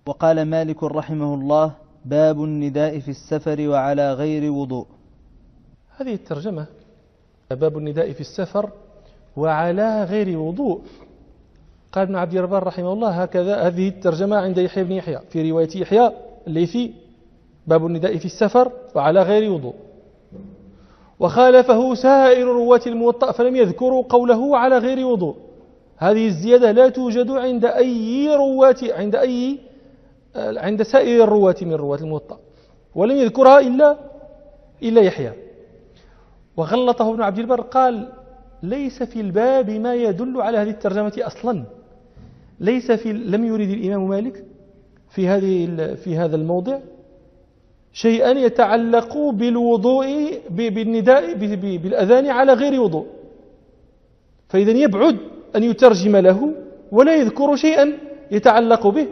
وقال مالك رحمه الله: باب النداء في السفر وعلى غير وضوء. هذه الترجمة باب النداء في السفر وعلى غير وضوء. قال ابن عبد البر رحمه الله هكذا هذه الترجمة عند يحيى بن يحيى في رواية يحيى الليثي: باب النداء في السفر وعلى غير وضوء. وخالفه سائر رواة الموطأ فلم يذكروا قوله على غير وضوء. هذه الزيادة لا توجد عند أي رواة عند سائر الرواة من رواة الموطأ، ولم يذكرها إلا يحيى. وغلطه ابن عبد البر قال: ليس في الباب ما يدل على هذه الترجمة أصلا. لم يرد الإمام مالك في هذا الموضع شيئا يتعلق بالوضوء بالنداء بالأذان على غير وضوء، فإذا يبعد أن يترجم له ولا يذكر شيئا يتعلق به.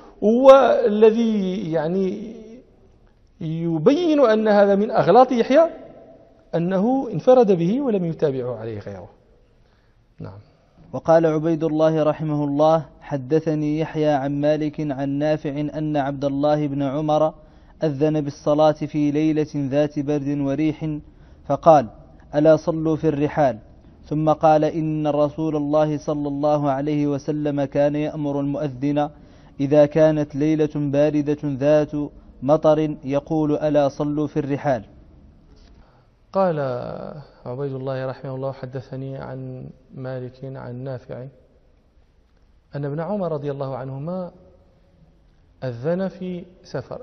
والذي يعني يبين أن هذا من أغلاط يحيى أنه انفرد به ولم يتابعه عليه غيره. نعم. وقال عبيد الله رحمه الله: حدثني يحيى عن مالك عن نافع أن عبد الله بن عمر أذن بالصلاة في ليلة ذات برد وريح فقال: ألا صلوا في الرحال. ثم قال: إن رسول الله صلى الله عليه وسلم كان يأمر المؤذن إذا كانت ليلة باردة ذات مطر يقول: ألا صلوا في الرحال. قال عبيد الله رحمه الله: حدثني عن مالك عن نافع أن ابن عمر رضي الله عنهما أذن في سفر.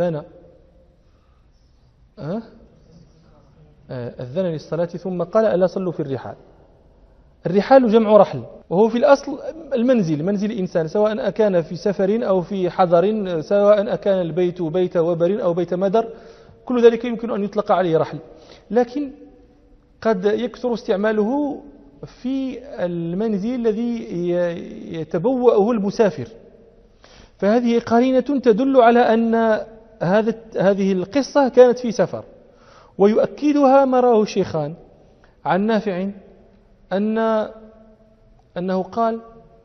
أذن للصلاة ثم قال: ألا صلوا في الرحال. الرحال جمع رحل، وهو في الأصل منزل إنسان، سواء أكان في سفر أو في حضر، سواء أكان البيت بيت وبر أو بيت مدر، كل ذلك يمكن أن يطلق عليه رحل. لكن قد يكثر استعماله في المنزل الذي يتبوأه المسافر، فهذه قرينة تدل على أن هذه القصة كانت في سفر. ويؤكدها ما رواه الشيخان عن نافع أنه قال: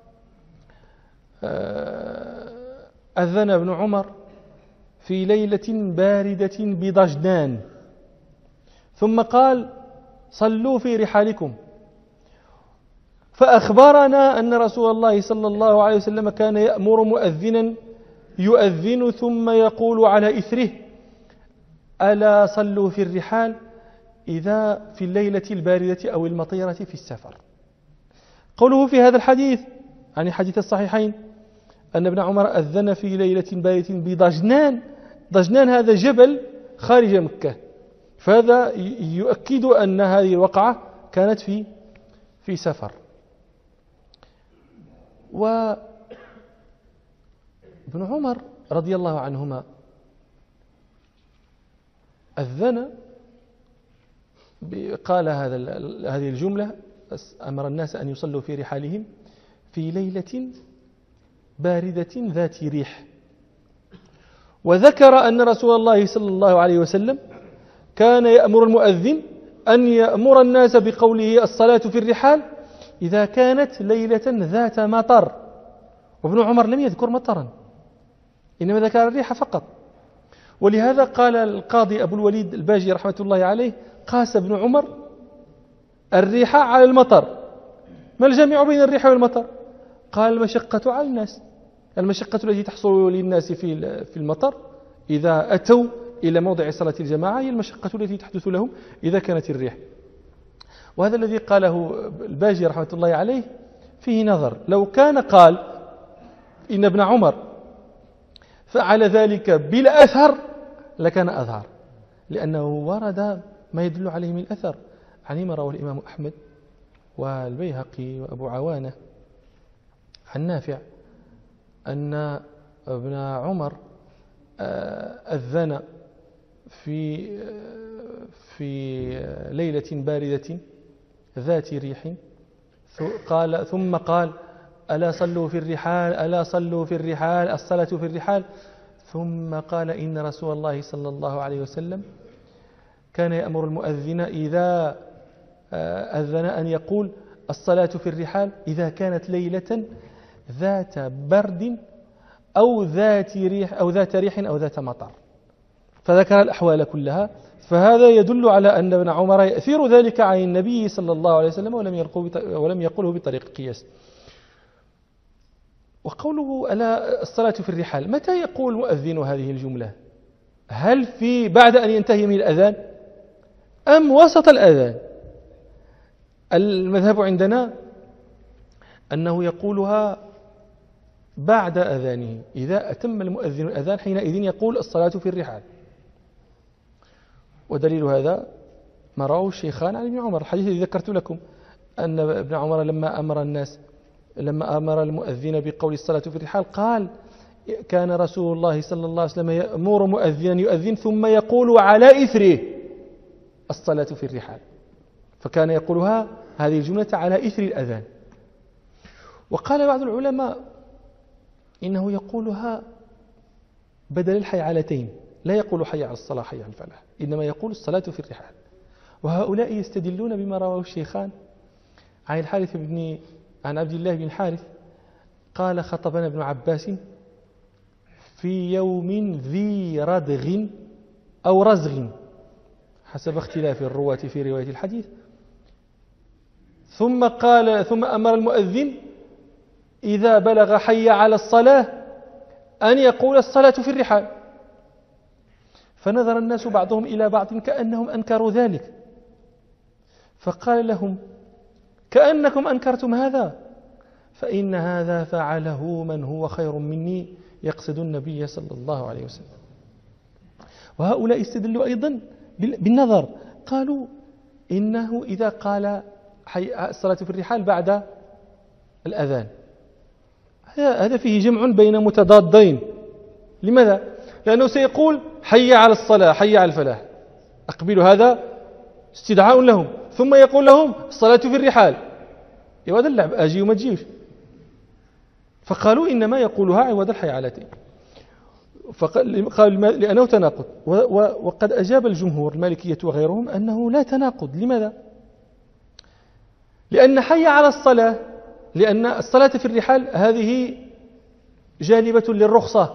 أذن ابن عمر في ليلة باردة بضجنان ثم قال: صلوا في رحالكم. فأخبرنا أن رسول الله صلى الله عليه وسلم كان يأمر مؤذنا يؤذن ثم يقول على إثره: ألا صلوا في الرحال إذا في الليلة الباردة أو المطيرة في السفر. قوله في هذا الحديث عن حديث الصحيحين أن ابن عمر أذن في ليلة باردة بضجنان. ضجنان هذا جبل خارج مكة، فهذا يؤكد أن هذه الوقعة كانت في سفر. وابن عمر رضي الله عنهما أذن قال هذه الجملة: أمر الناس أن يصلوا في رحالهم في ليلة باردة ذات ريح. وذكر أن رسول الله صلى الله عليه وسلم كان يأمر المؤذن أن يأمر الناس بقوله: الصلاة في الرحال إذا كانت ليلة ذات مطر. وابن عمر لم يذكر مطرا، إنما ذكر الريح فقط. ولهذا قال القاضي أبو الوليد الباجي رحمة الله عليه: قاس ابن عمر الريح على المطر. ما الجامع بين الريح والمطر؟ قال: المشقة على الناس، المشقة التي تحصل للناس في المطر إذا أتوا إلى موضع صلاة الجماعة هي المشقة التي تحدث لهم إذا كانت الريح. وهذا الذي قاله الباجي رحمة الله عليه فيه نظر. لو كان قال إن ابن عمر فعل ذلك بالأثر لكان أظهر، لأنه ورد ما يدل عليه من الأثر عن ما رواه الإمام أحمد والبيهقي وأبو عوانة عن نافع أن ابن عمر أذن في ليلة باردة ذات ريح ثم قال: ألا صلوا في الرحال، ألا صلوا في الرحال، الصلاة في الرحال. ثم قال: إن رسول الله صلى الله عليه وسلم كان يأمر المؤذن إذا أذن أن يقول: الصلاة في الرحال إذا كانت ليلة ذات برد أو ذات ريح أو ذات ريح أو ذات مطر، فذكر الأحوال كلها. فهذا يدل على أن ابن عمر يأثير ذلك عن النبي صلى الله عليه وسلم ولم يقله بطريق قياس. وقوله على الصلاة في الرحال، متى يقول المؤذن هذه الجملة؟ هل في بعد أن ينتهي من الأذان أم وسط الأذان؟ المذهب عندنا أنه يقولها بعد أذانه، إذا أتم المؤذن الأذان حينئذ يقول الصلاة في الرحال. ودليل هذا ما رواه الشيخان عن ابن عمر، الحديث الذي ذكرت لكم أن ابن عمر لما أمر المؤذن بقول الصلاة في الرحال قال: كان رسول الله صلى الله عليه وسلم يأمر مؤذنا يؤذن ثم يقول على إثره الصلاة في الرحال، فكان يقولها هذه الجملة على إثر الأذان. وقال بعض العلماء إنه يقولها بدل الحيعلتين، لا يقول حي على الصلاة حي على الفلاح، إنما يقول الصلاة في الرحال. وهؤلاء يستدلون بما رواه الشيخان عن عبد الله بن الحارث قال: خطبنا ابن عباس في يوم ذي ردغ أو رزغ حسب اختلاف الرواة في رواية الحديث، ثم أمر المؤذن إذا بلغ حي على الصلاة أن يقول الصلاة في الرحال. فنظر الناس بعضهم إلى بعض كأنهم أنكروا ذلك، فقال لهم: كأنكم أنكرتم هذا، فإن هذا فعله من هو خير مني، يقصد النبي صلى الله عليه وسلم. وهؤلاء استدلوا أيضا بالنظر، قالوا إنه إذا قال الصلاة في الرحال بعد الأذان هذا فيه جمع بين متضادين. لماذا؟ لأنه سيقول حي على الصلاة حي على الفلاح، أقبل هذا استدعاء لهم، ثم يقول لهم الصلاة في الرحال، يا هذا اللعب أجي وما تجيش. فقالوا إنما يقولها عوض الحيعلتين، قال لأنه تناقض. وقد أجاب الجمهور المالكية وغيرهم أنه لا تناقض. لماذا؟ لأن حي على الصلاة، لأن الصلاة في الرحال هذه جالبة للرخصة،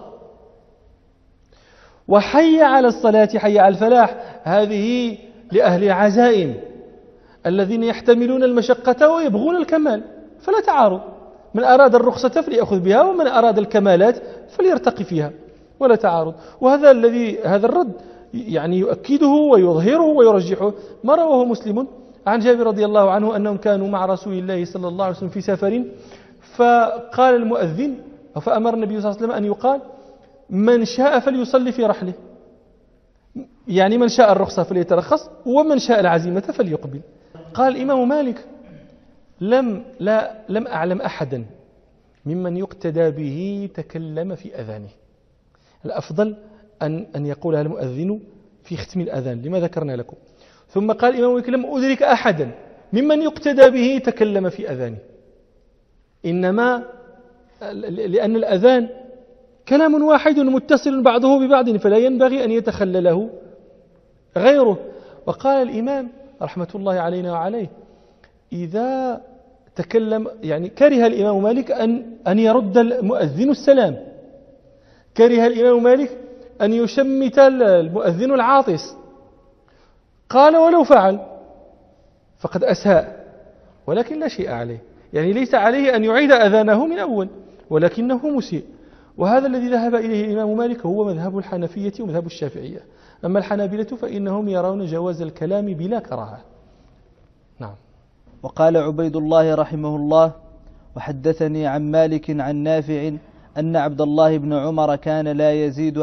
وحي على الصلاة حي على الفلاح هذه لأهل العزائم الذين يحتملون المشقة ويبغون الكمال، فلا تعارض. من أراد الرخصة فليأخذ بها، ومن أراد الكمالات فليرتقي فيها، ولا تعارض. هذا الرد يعني يؤكده ويظهره ويرجحه ما رواه مسلم عن جابر رضي الله عنه أنهم كانوا مع رسول الله صلى الله عليه وسلم في سفر، فقال المؤذن فأمر النبي صلى الله عليه وسلم أن يقال: من شاء فليصلي في رحله، يعني من شاء الرخصة فليترخص، ومن شاء العزيمة فليقبل. قال الإمام مالك: لم أعلم أحدا ممن يقتدى به تكلم في أذانه. الأفضل أن يقولها المؤذن في ختم الأذان لما ذكرنا لكم. ثم قال الإمام مالك: لم أدرك أحدا ممن يقتدى به تكلم في أذانه، إنما لأن الأذان كلام واحد متصل بعضه ببعض، فلا ينبغي أن يتخلله غيره. وقال الإمام رحمة الله علينا وعليه: إذا تكلم، يعني كره الإمام مالك أن يرد المؤذن السلام، كره الإمام مالك أن يشمت المؤذن العاطس. قال: ولو فعل فقد أساء، ولكن لا شيء عليه، يعني ليس عليه أن يعيد أذانه من أول، ولكنه مسيء. وهذا الذي ذهب إليه الإمام مالك هو مذهب الحنفية ومذهب الشافعية. أما الحنابلة فإنهم يرون جواز الكلام بلا كراهة. نعم. وقال عبيد الله رحمه الله: وحدثني عن مالك عن نافع أن عبد الله بن عمر كان لا يزيد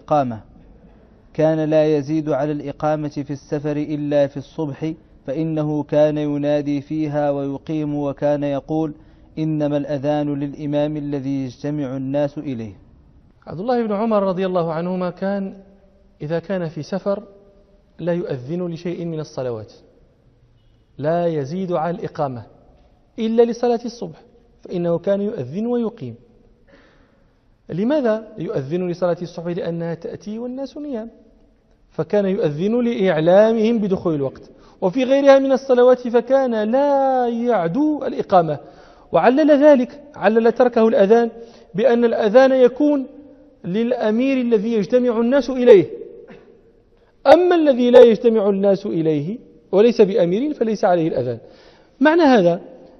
على الإقامة في السفر إلا في الصبح، فإنه كان ينادي فيها ويقيم، وكان يقول: إنما الأذان للإمام الذي يجتمع الناس إليه. عبد الله بن عمر رضي الله عنهما كان إذا كان في سفر لا يؤذن لشيء من الصلوات، لا يزيد على الإقامة إلا لصلاة الصبح، فإنه كان يؤذن ويقيم. لماذا يؤذن لصلاة الصبح؟ لأنها تأتي والناس نيام، فكان يؤذن لإعلامهم بدخول الوقت. وفي غيرها من الصلوات فكان لا يعدو الإقامة، وعلل ذلك، علل تركه الأذان بأن الأذان يكون للأمير الذي يجتمع الناس إليه، أما الذي لا يجتمع الناس إليه وليس بأمير فليس عليه الأذان. معنى هذا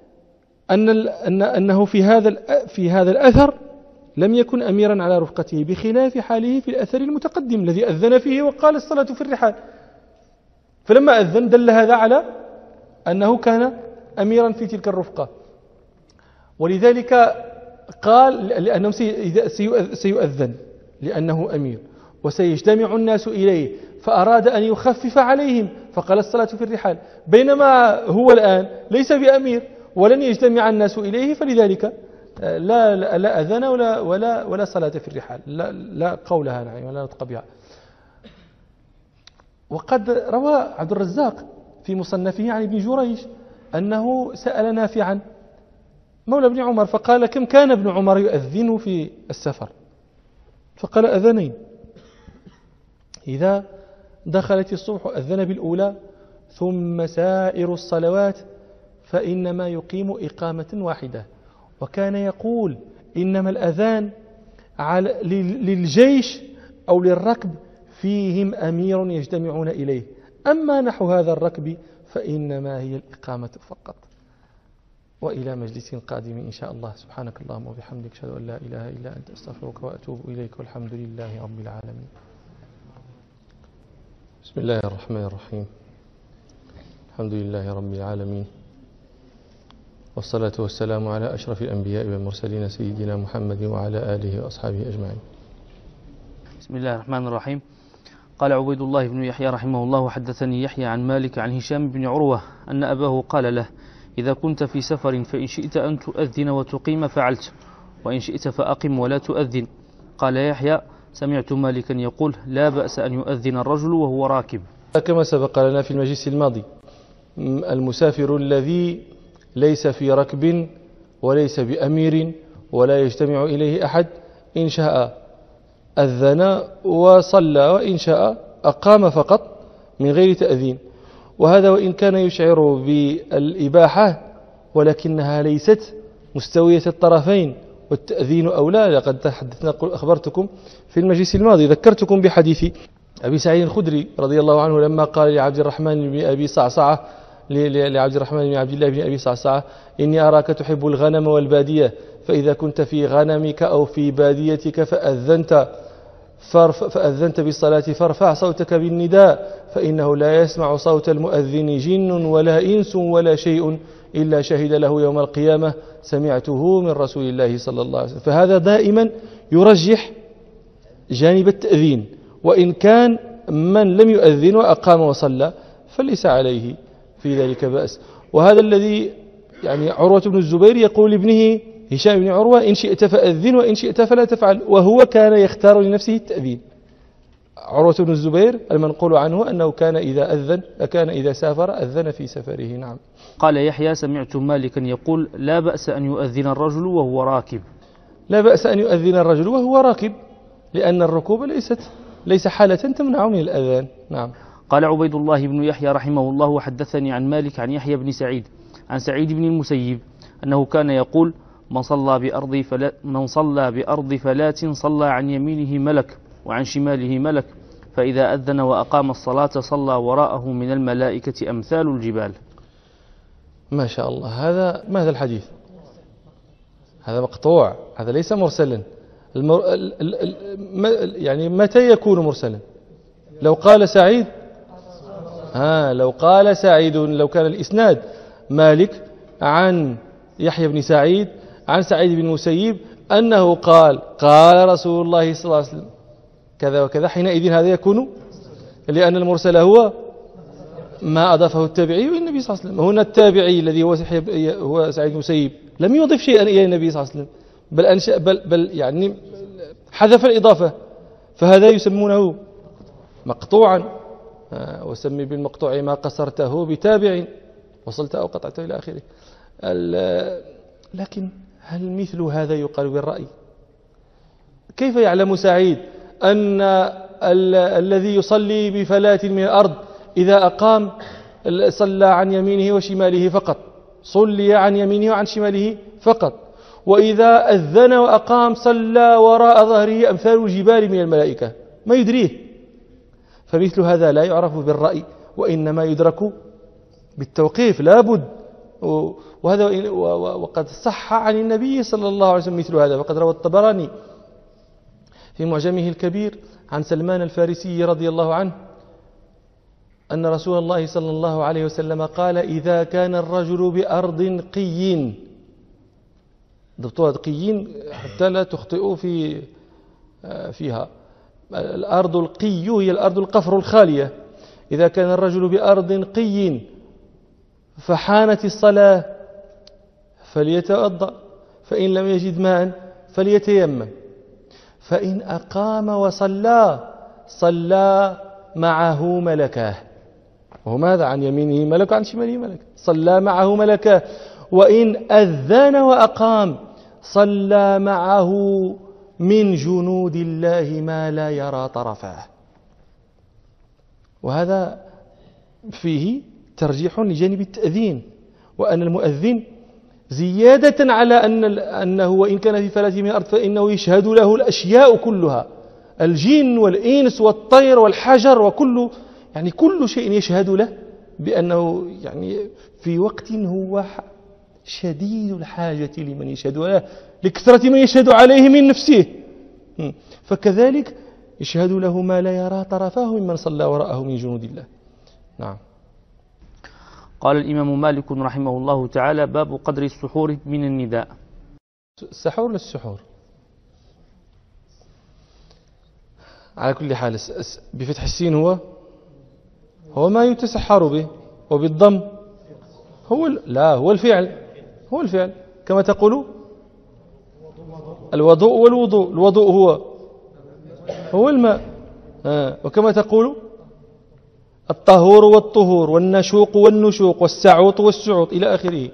أنه في هذا الأثر لم يكن أميرا على رفقته، بخلاف حاله في الأثر المتقدم الذي أذن فيه وقال الصلاة في الرحال، فلما أذن دل هذا على أنه كان أميرا في تلك الرفقة. ولذلك قال لأنه سيؤذن لأنه أمير وسيجتمع الناس إليه، فأراد أن يخفف عليهم فقال الصلاة في الرحال، بينما هو الآن ليس بأمير ولن يجتمع الناس إليه، فلذلك لا أذان ولا صلاة في الرحال، لا قولها نعم ولا نطق بها. وقد روى عبد الرزاق في مصنفه عن ابن جريج أنه سأل نافعا مولى ابن عمر فقال: كم كان ابن عمر يؤذن في السفر؟ فقال: أذانين، إذا دخلت الصبح أذن بالأولى، ثم سائر الصلوات فإنما يقيم إقامة واحدة. وكان يقول: إنما الأذان للجيش أو للركب فيهم أمير يجتمعون إليه، أما نحو هذا الركب فإنما هي الإقامة فقط. وإلى مجلس قادم إن شاء الله. سبحانك اللهم وبحمدك، أشهد أن لا إله إلا أنت، أستغفرك وأتوب إليك، والحمد لله رب العالمين. بسم الله الرحمن الرحيم. الحمد لله رب العالمين، والصلاة والسلام على أشرف الأنبياء والمرسلين سيدنا محمد وعلى آله وأصحابه أجمعين. بسم الله الرحمن الرحيم. قال عبيد الله بن يحيى رحمه الله: حدثني يحيى عن مالك عن هشام بن عروة أن أباه قال له: إذا كنت في سفر فإن شئت أن تؤذن وتقيم فعلت، وإن شئت فأقم ولا تؤذن. قال يحيى: سمعت مالكا يقول: لا بأس أن يؤذن الرجل وهو راكب. كما سبق لنا في المجلس الماضي، المسافر الذي ليس في ركب وليس بأمير ولا يجتمع إليه أحد، إن شاء أذن وصلى وإن شاء أقام فقط من غير تأذين. وهذا وإن كان يشعر بالإباحة ولكنها ليست مستوية الطرفين، والتأذين أولى. لقد تحدثنا أخبرتكم في المجلس الماضي، ذكرتكم بحديث أبي سعيد الخدري رضي الله عنه لما قال لعبد الرحمن بن أبي صعصعة لعبد الرحمن بن عبد الله بن أبي صعصعة: إني أراك تحب الغنم والبادية، فإذا كنت في غنمك أو في باديتك فأذنت بالصلاة فارفع صوتك بالنداء، فإنه لا يسمع صوت المؤذن جن ولا إنس ولا شيء إلا شهد له يوم القيامة سمعته من رسول الله صلى الله عليه وسلم. فهذا دائما يرجح جانب التأذين، وإن كان من لم يؤذن وأقام وصلى فليس عليه في ذلك بأس. وهذا الذي يعني عروة بن الزبير يقول لابنه هشام بن عروة: إن شئت فأذن وإن شئت فلا تفعل، وهو كان يختار لنفسه التأذين. عروة بن الزبير المنقول عنه أنه كان إذا سافر أذن في سفره. نعم. قال يحيى: سمعت مالكا يقول: لا بأس أن يؤذن الرجل وهو راكب. لا بأس أن يؤذن الرجل وهو راكب، لأن الركوب ليس حالة تمنع من الأذان. نعم. قال عبيد الله بن يحيى رحمه الله: وحدثني عن مالك عن يحيى بن سعيد عن سعيد بن المسيب أنه كان يقول: من صلى بأرض فلات صلى عن يمينه ملك وعن شماله ملك، فإذا أذن وأقام الصلاة صلى وراءه من الملائكة أمثال الجبال. ما شاء الله. هذا الحديث هذا مقطوع، هذا ليس مرسلا. يعني متى يكون مرسلا؟ لو قال سعيد لو كان الإسناد مالك عن يحيى بن سعيد عن سعيد بن المسيب أنه قال رسول الله صلى الله عليه وسلم كذا وكذا، حينئذ هذا يكون، لأن المرسل هو ما أضافه التابعي إلى النبي صلى الله عليه وسلم. هنا التابعي الذي هو سعيد بن المسيب لم يضف شيئا إلى النبي صلى الله عليه وسلم، بل يعني حذف الإضافة، فهذا يسمونه مقطوعا. وسمي بالمقطوع ما قصرته بتابع وصلت أو قطعته إلى آخره. لكن هل مثل هذا يقال بالرأي؟ كيف يعلم سعيد أن الذي يصلي بفلاة من الأرض إذا أقام صلى عن يمينه وشماله فقط، صلي عن يمينه وعن شماله فقط؟ وإذا أذن وأقام صلى وراء ظهره أمثال الجبال من الملائكة ما يدريه. فمثل هذا لا يعرف بالرأي، وإنما يدرك بالتوقيف لا بد. وهذا وقد صح عن النبي صلى الله عليه وسلم مثل هذا. وقد روى الطبراني في معجمه الكبير عن سلمان الفارسي رضي الله عنه أن رسول الله صلى الله عليه وسلم قال: إذا كان الرجل بأرض قيين، ضبطوها قيين حتى لا تخطئوا فيها. الأرض القي هي الأرض القفر الخالية. إذا كان الرجل بأرض قيين فحانت الصلاة فليتوضأ، فإن لم يجد ماء فليتيمم، فإن أقام وصلى صلى معه ملكاه. وهو ماذا؟ عن يمينه ملك وعن شماله ملك. صلى معه ملكاه. وإن أذن وأقام صلى معه من جنود الله ما لا يرى طرفاه. وهذا فيه ترجيح لجانب التأذين، وأن المؤذن زيادة على أنه وإن كان في فلاة من الأرض فإنه يشهد له الأشياء كلها، الجن والإنس والطير والحجر وكل كل شيء يشهد له بأنه في وقت هو شديد الحاجة لمن يشهد له، لكثرة من يشهد عليه من نفسه. فكذلك يشهد له ما لا يرى طرفاه ممن صلى وراءه من جنود الله. نعم. قال الإمام مالك رحمه الله تعالى: باب قدر السحور من النداء. السحور ولا السحور؟ على كل حال بفتح السين هو ما يتسحر به، وبالضم هو الفعل كما تقول الوضوء والوضوء. الوضوء هو الماء، وكما تقول الطهور والطهور والنشوق والنشوق والسعوط والسعوط إلى آخره.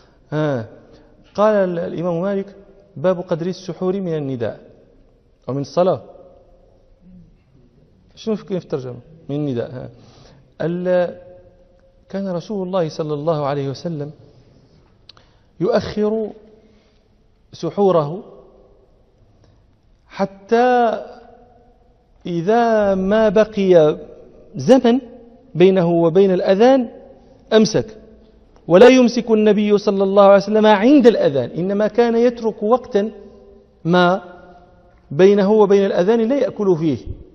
قال الإمام مالك: باب قدر السحور من النداء أو من الصلاة. شنو كيف ترجمة من النداء؟ كان رسول الله صلى الله عليه وسلم يؤخر سحوره حتى إذا ما بقي زمن بينه وبين الأذان أمسك. ولا يمسك النبي صلى الله عليه وسلم عند الأذان، إنما كان يترك وقتا ما بينه وبين الأذان لا يأكل فيه.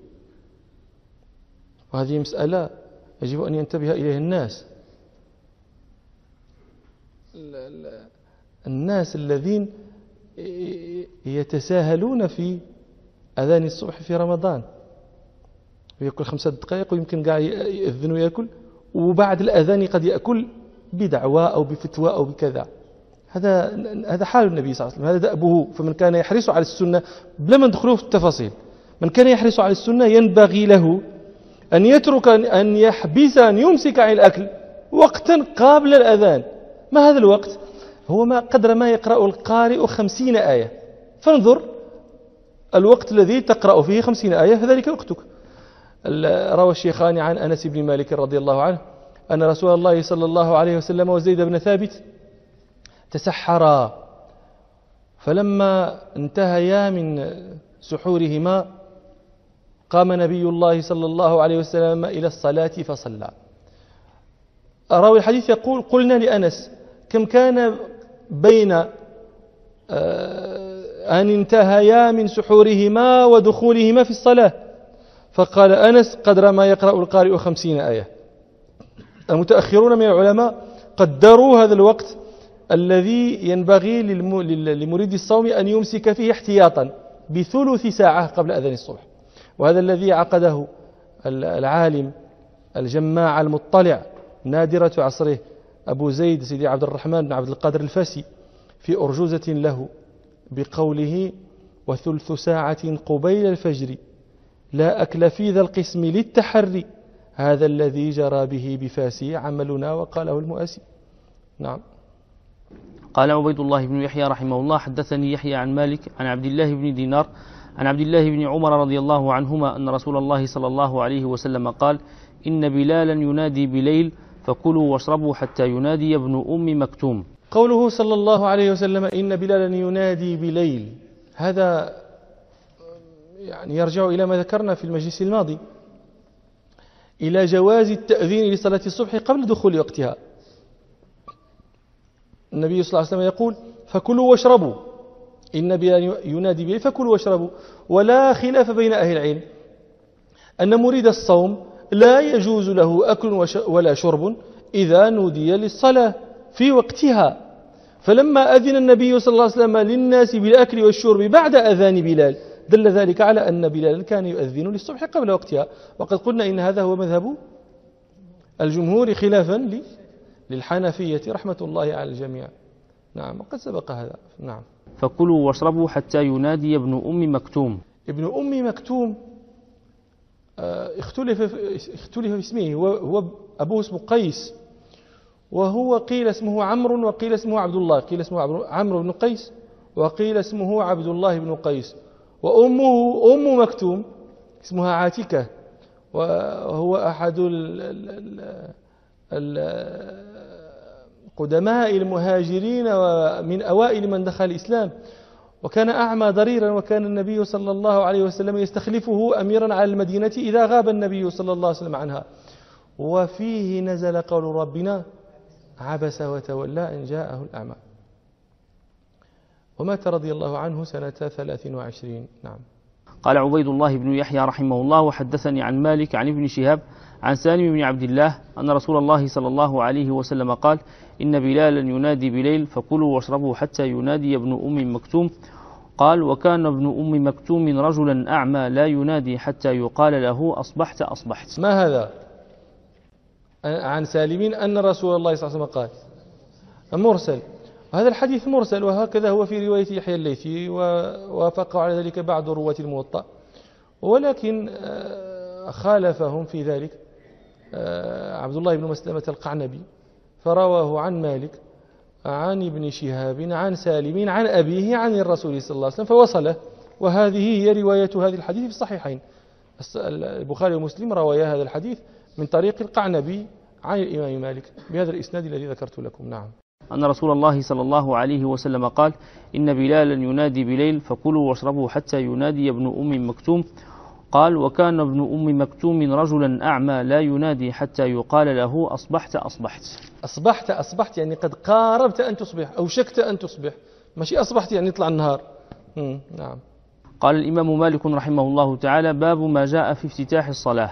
وهذه مسألة يجب أن ينتبه إليها الناس الذين يتساهلون في أذان الصبح في رمضان، ويأكل 5 دقائق ويمكن قاعد يأذن وبعد الأذان قد يأكل بدعوى أو بفتوى أو بكذا. هذا حال النبي صلى الله عليه وسلم، هذا دأبه. فمن كان يحرص على السنة بلا ما ندخلوا في التفاصيل، من كان يحرص على السنة ينبغي له أن يترك أن يحبس أن يمسك عن الأكل وقتا قبل الأذان. ما هذا الوقت؟ هو ما قدر ما يقرأ القارئ 50 آية، فانظر الوقت الذي تقرأ فيه 50 آية فذلك وقتك. روى الشيخان عن أنس بن مالك رضي الله عنه أن رسول الله صلى الله عليه وسلم وزيد بن ثابت تسحرا، فلما انتهيا من سحورهما قام نبي الله صلى الله عليه وسلم إلى الصلاة فصلى. راوي الحديث يقول: قلنا لأنس: كم كان بين أن انتهيا من سحورهما ودخولهما في الصلاة؟ فقال أنس: قدر ما يقرأ القارئ 50 آية. المتأخرون من العلماء قدروا هذا الوقت الذي ينبغي لمريد الصوم أن يمسك فيه احتياطا ب3 ساعة قبل أذان الصبح. وهذا الذي عقده العالم الجماع المطلع نادرة عصره أبو زيد سيدي عبد الرحمن بن عبد القادر الفاسي في أرجوزة له بقوله: و3 ساعة قبيل الفجر لا أكل في ذا القسم للتحري، هذا الذي جرى به بفاسي عملنا وقاله المؤسي. نعم. قال عبيد الله بن يحيى رحمه الله: حدثني يحيى عن مالك عن عبد الله بن دينار عن عبد الله بن عمر رضي الله عنهما أن رسول الله صلى الله عليه وسلم قال: إن بلالا ينادي بليل فكلوا واشربوا حتى ينادي ابن أم مكتوم. قوله صلى الله عليه وسلم إن بلالا ينادي بليل، هذا يعني يرجع إلى ما ذكرنا في المجلس الماضي، إلى جواز التأذين لصلاة الصبح قبل دخول وقتها. النبي صلى الله عليه وسلم يقول فكلوا واشربوا، إن بلال ينادي بليل فكلوا واشربوا. ولا خلاف بين أهل العلم أن مريد الصوم لا يجوز له أكل ولا شرب إذا نودي للصلاة في وقتها. فلما أذن النبي صلى الله عليه وسلم للناس بالأكل والشرب بعد أذان بلال دل ذلك على أن بلال كان يؤذن للصبح قبل وقتها. وقد قلنا إن هذا هو مذهب الجمهور خلافا للحنفية رحمة الله على الجميع. نعم، وقد سبق هذا. نعم. فكلوا واشربوا حتى ينادي ابن أم مكتوم. ابن أم مكتوم اختلف في اسمه، هو أبوه اسمه قيس، وهو قيل اسمه عمرو وقيل اسمه عبد الله، قيل اسمه عمرو بن قيس وقيل اسمه عبد الله بن قيس. وأمه أم مكتوم اسمها عاتكة، وهو أحد قدماء المهاجرين ومن أوائل من دخل الإسلام، وكان أعمى ضريرا، وكان النبي صلى الله عليه وسلم يستخلفه أميرا على المدينة إذا غاب النبي صلى الله عليه وسلم عنها. وفيه نزل قول ربنا عبس وتولى أن جاءه الأعمى. ومات رضي الله عنه سنة 23. نعم. قال عبيد الله بن يحيى رحمه الله وحدثني عن مالك عن ابن شهاب عن سالم بن عبد الله أن رسول الله صلى الله عليه وسلم قال إن بلالا ينادي بليل فكلوا واشربوا حتى ينادي ابن أم مكتوم. قال وكان ابن أم مكتوم رجلا أعمى لا ينادي حتى يقال له أصبحت أصبحت. ما هذا؟ عن سالم أن رسول الله صلى الله عليه وسلم قال مرسل. هذا الحديث مرسل، وهكذا هو في رواية يحيى الليثي، ووافق على ذلك بعض رواة الموطأ، ولكن خالفهم في ذلك عبد الله بن مسلمة القعنبي، فرواه عن مالك عن ابن شهاب عن سالم عن أبيه عن الرسول صلى الله عليه وسلم فوصله. وهذه هي رواية هذا الحديث في الصحيحين، البخاري ومسلم روايا هذا الحديث من طريق القعنبي عن الإمام مالك بهذا الإسناد الذي ذكرت لكم. نعم. أن رسول الله صلى الله عليه وسلم قال إن بلالا ينادي بليل فكلوا واشربوا حتى ينادي ابن أم مكتوم. قال وكان ابن أم مكتوم رجلا أعمى لا ينادي حتى يقال له أصبحت أصبحت. أصبحت يعني قد قاربت أن تصبح أو شكت أن تصبح، ماشي أصبحت يعني يطلع النهار. نعم. قال الإمام مالك رحمه الله تعالى باب ما جاء في افتتاح الصلاة.